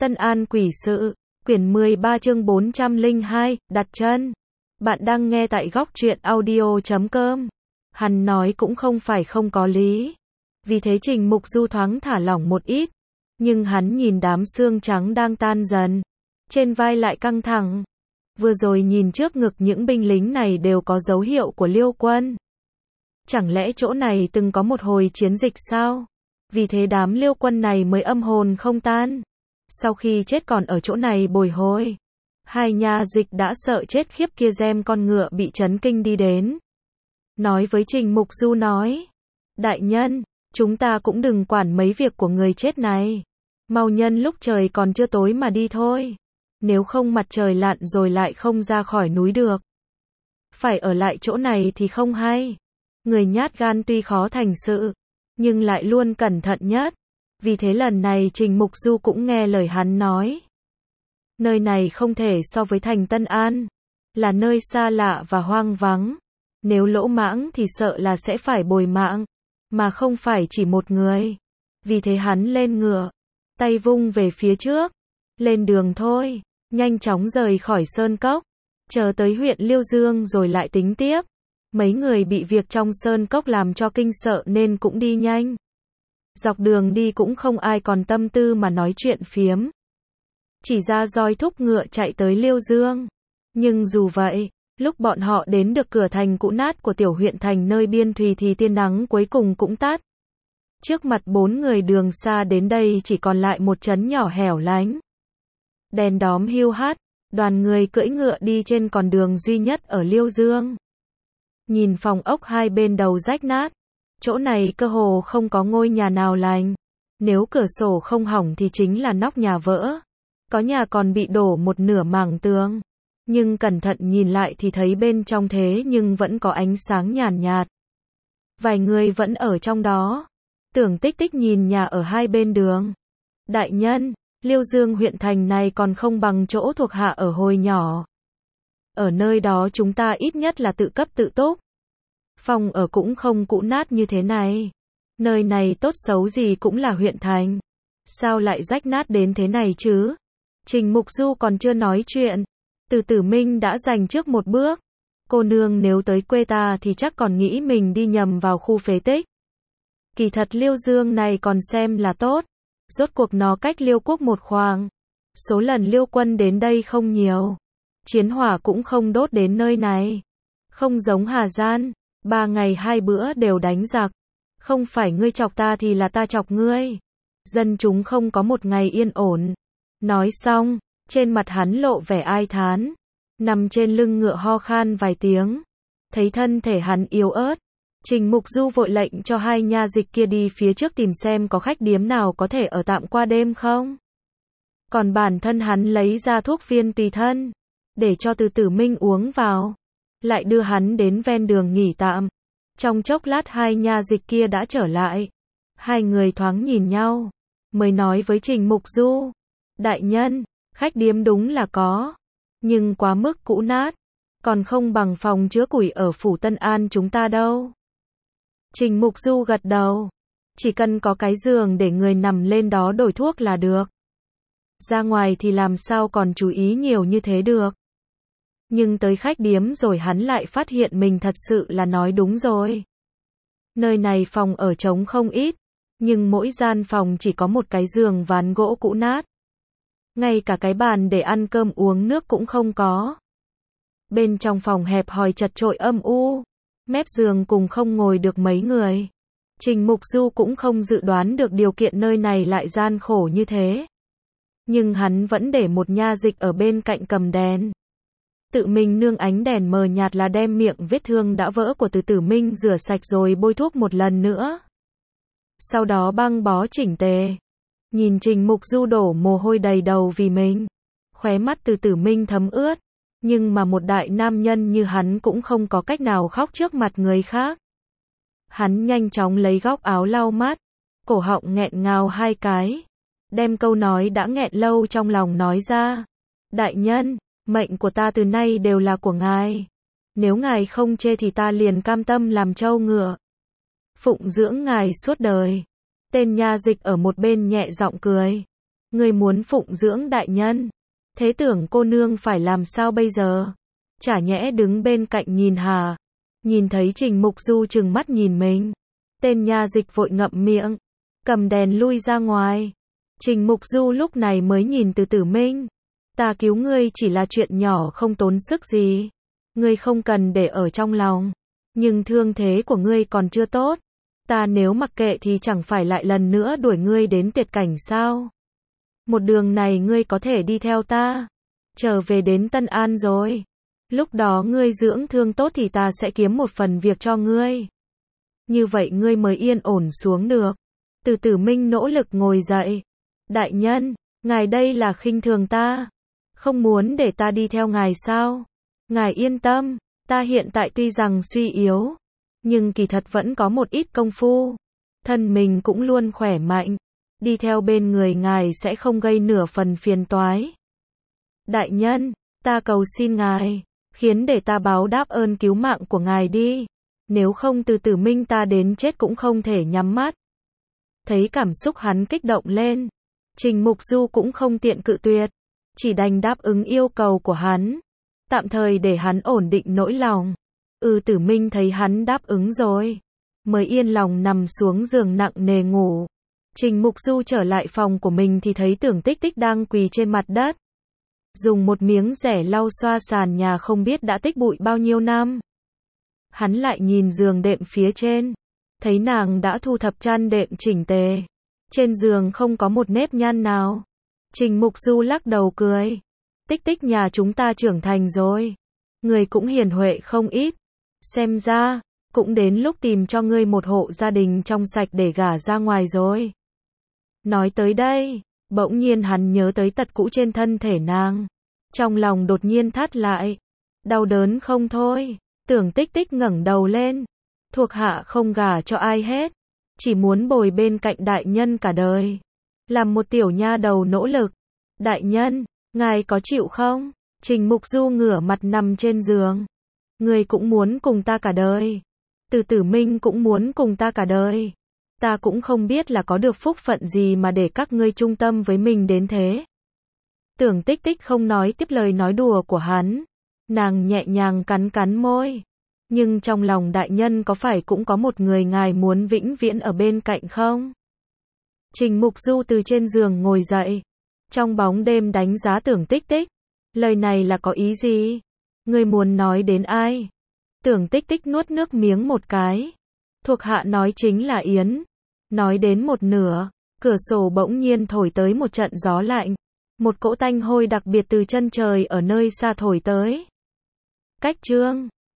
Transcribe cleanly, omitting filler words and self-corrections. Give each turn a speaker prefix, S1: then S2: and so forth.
S1: Tân An Quỷ Sự, quyển 13 chương 402, đặt chân. Bạn đang nghe tại góc truyện audio.com. Hắn nói cũng không phải không có lý. Vì thế Trình Mục Du thoáng thả lỏng một ít. Nhưng hắn nhìn đám xương trắng đang tan dần. Trên vai lại căng thẳng. Vừa rồi nhìn trước ngực những binh lính này đều có dấu hiệu của Liêu quân. Chẳng lẽ chỗ này từng có một hồi chiến dịch sao? Vì thế đám Liêu quân này mới âm hồn không tan. Sau khi chết còn ở chỗ này bồi hồi. Hai nha dịch đã sợ chết khiếp kia xem con ngựa bị chấn kinh đi đến. Nói với Trình Mục Du nói. Đại nhân, chúng ta cũng đừng quản mấy việc của người chết này. Mau nhân lúc trời còn chưa tối mà đi thôi. Nếu không mặt trời lặn rồi lại không ra khỏi núi được. Phải ở lại chỗ này thì không hay. Người nhát gan tuy khó thành sự, nhưng lại luôn cẩn thận nhất. Vì thế lần này Trình Mục Du cũng nghe lời hắn nói. Nơi này không thể so với thành Tân An. Là nơi xa lạ và hoang vắng. Nếu lỗ mãng thì sợ là sẽ phải bồi mạng. Mà không phải chỉ một người. Vì thế hắn lên ngựa. Tay vung về phía trước. Lên đường thôi. Nhanh chóng rời khỏi sơn cốc. Chờ tới huyện Liêu Dương rồi lại tính tiếp. Mấy người bị việc trong sơn cốc làm cho kinh sợ nên cũng đi nhanh. Dọc đường đi cũng không ai còn tâm tư mà nói chuyện phiếm. Chỉ ra roi thúc ngựa chạy tới Liêu Dương. Nhưng dù vậy, lúc bọn họ đến được cửa thành cũ nát của tiểu huyện thành nơi biên thùy thì tia nắng cuối cùng cũng tắt. Trước mặt bốn người đường xa đến đây chỉ còn lại một trấn nhỏ hẻo lánh. Đèn đóm hiu hắt, đoàn người cưỡi ngựa đi trên con đường duy nhất ở Liêu Dương. Nhìn phòng ốc hai bên đầu rách nát. Chỗ này cơ hồ không có ngôi nhà nào lành. Nếu cửa sổ không hỏng thì chính là nóc nhà vỡ. Có nhà còn bị đổ một nửa mảng tường. Nhưng cẩn thận nhìn lại thì thấy bên trong thế nhưng vẫn có ánh sáng nhàn nhạt. Vài người vẫn ở trong đó. Tưởng Tích Tích nhìn nhà ở hai bên đường. Đại nhân, Liêu Dương huyện thành này còn không bằng chỗ thuộc hạ ở hồi nhỏ. Ở nơi đó chúng ta ít nhất là tự cấp tự túc. Phòng ở cũng không cũ nát như thế này. Nơi này tốt xấu gì cũng là huyện thành. Sao lại rách nát đến thế này chứ? Trình Mục Du còn chưa nói chuyện. Từ Tử Minh đã giành trước một bước. Cô nương nếu tới quê ta thì chắc còn nghĩ mình đi nhầm vào khu phế tích. Kỳ thật Liêu Dương này còn xem là tốt. Rốt cuộc nó cách Liêu quốc một khoảng. Số lần Liêu quân đến đây không nhiều. Chiến hỏa cũng không đốt đến nơi này. Không giống Hà Gian. 3 ngày 2 bữa đều đánh giặc. Không phải ngươi chọc ta thì là ta chọc ngươi. Dân chúng không có một ngày yên ổn. Nói xong, trên mặt hắn lộ vẻ ai thán. Nằm trên lưng ngựa ho khan vài tiếng. Thấy thân thể hắn yếu ớt. Trình Mục Du vội lệnh cho hai nha dịch kia đi phía trước tìm xem có khách điếm nào có thể ở tạm qua đêm không. Còn bản thân hắn lấy ra thuốc viên tùy thân. Để cho Từ Tử Minh uống vào. Lại đưa hắn đến ven đường nghỉ tạm. Trong chốc lát hai nha dịch kia đã trở lại. Hai người thoáng nhìn nhau. Mới nói với Trình Mục Du. Đại nhân, khách điếm đúng là có. Nhưng quá mức cũ nát. Còn không bằng phòng chứa củi ở phủ Tân An chúng ta đâu. Trình Mục Du gật đầu. Chỉ cần có cái giường để người nằm lên đó đổi thuốc là được. Ra ngoài thì làm sao còn chú ý nhiều như thế được. Nhưng tới khách điếm rồi hắn lại phát hiện mình thật sự là nói đúng rồi. Nơi này phòng ở trống không ít. Nhưng mỗi gian phòng chỉ có một cái giường ván gỗ cũ nát. Ngay cả cái bàn để ăn cơm uống nước cũng không có. Bên trong phòng hẹp hòi chật chội âm u. Mép giường cùng không ngồi được mấy người. Trình Mục Du cũng không dự đoán được điều kiện nơi này lại gian khổ như thế. Nhưng hắn vẫn để một nha dịch ở bên cạnh cầm đèn. Tự mình nương ánh đèn mờ nhạt là đem miệng vết thương đã vỡ của Từ Tử Minh rửa sạch rồi bôi thuốc một lần nữa. Sau đó băng bó chỉnh tề. Nhìn Trình Mục Du đổ mồ hôi đầy đầu vì mình. Khóe mắt Từ Tử Minh thấm ướt. Nhưng mà một đại nam nhân như hắn cũng không có cách nào khóc trước mặt người khác. Hắn nhanh chóng lấy góc áo lau mắt. Cổ họng nghẹn ngào hai cái. Đem câu nói đã nghẹn lâu trong lòng nói ra. Đại nhân, mệnh của ta từ nay đều là của ngài. Nếu ngài không chê thì ta liền cam tâm làm trâu ngựa. Phụng dưỡng ngài suốt đời. Tên nha dịch ở một bên nhẹ giọng cười. Ngươi muốn phụng dưỡng đại nhân. Thế Tưởng cô nương phải làm sao bây giờ? Chả nhẽ đứng bên cạnh nhìn hả? Nhìn thấy Trình Mục Du trừng mắt nhìn mình. Tên nha dịch vội ngậm miệng, cầm đèn lui ra ngoài. Trình Mục Du lúc này mới nhìn Từ Tử Minh. Ta cứu ngươi chỉ là chuyện nhỏ không tốn sức gì. Ngươi không cần để ở trong lòng. Nhưng thương thế của ngươi còn chưa tốt. Ta nếu mặc kệ thì chẳng phải lại lần nữa đuổi ngươi đến tuyệt cảnh sao? Một đường này ngươi có thể đi theo ta. Trở về đến Tân An rồi. Lúc đó ngươi dưỡng thương tốt thì ta sẽ kiếm một phần việc cho ngươi. Như vậy ngươi mới yên ổn xuống được. Từ Tử Minh nỗ lực ngồi dậy. Đại nhân, ngài đây là khinh thường ta. Không muốn để ta đi theo ngài sao? Ngài yên tâm, ta hiện tại tuy rằng suy yếu, nhưng kỳ thật vẫn có một ít công phu. Thân mình cũng luôn khỏe mạnh. Đi theo bên người ngài sẽ không gây nửa phần phiền toái. Đại nhân, ta cầu xin ngài, khiến để ta báo đáp ơn cứu mạng của ngài đi. Nếu không Từ Tử Minh ta đến chết cũng không thể nhắm mắt. Thấy cảm xúc hắn kích động lên, Trình Mục Du cũng không tiện cự tuyệt, chỉ đành đáp ứng yêu cầu của hắn, tạm thời để hắn ổn định nỗi lòng. Tử Minh thấy hắn đáp ứng rồi, mới yên lòng nằm xuống giường nặng nề ngủ. Trình Mục Du trở lại phòng của mình thì thấy Tưởng Tích Tích đang quỳ trên mặt đất, dùng một miếng rẻ lau xoa sàn nhà không biết đã tích bụi bao nhiêu năm. Hắn lại nhìn giường đệm phía trên, thấy nàng đã thu thập chăn đệm chỉnh tề, trên giường không có một nếp nhăn nào. Trình Mục Du lắc đầu cười, Tích Tích nhà chúng ta trưởng thành rồi, người cũng hiền huệ không ít, xem ra cũng đến lúc tìm cho ngươi một hộ gia đình trong sạch để gả ra ngoài rồi. Nói tới đây, bỗng nhiên hắn nhớ tới tật cũ trên thân thể nàng, trong lòng đột nhiên thắt lại, đau đớn không thôi. Tưởng Tích Tích ngẩng đầu lên, thuộc hạ không gả cho ai hết, chỉ muốn bồi bên cạnh đại nhân cả đời, làm một tiểu nha đầu nỗ lực. Đại nhân, ngài có chịu không? Trình Mục Du ngửa mặt nằm trên giường. Người cũng muốn cùng ta cả đời. Từ Tử Minh cũng muốn cùng ta cả đời. Ta cũng không biết là có được phúc phận gì mà để các ngươi trung tâm với mình đến thế. Tưởng Tích Tích không nói tiếp lời nói đùa của hắn. Nàng nhẹ nhàng cắn cắn môi. Nhưng trong lòng đại nhân có phải cũng có một người ngài muốn vĩnh viễn ở bên cạnh không? Trình Mục Du từ trên giường ngồi dậy, trong bóng đêm đánh giá Tưởng Tích Tích. Lời này là có ý gì? Ngươi muốn nói đến ai? Tưởng Tích Tích nuốt nước miếng một cái. Thuộc hạ nói chính là Yến. Nói đến một nửa, cửa sổ bỗng nhiên thổi tới một trận gió lạnh. Một cỗ tanh hôi đặc biệt từ chân trời ở nơi xa thổi tới. Cách chương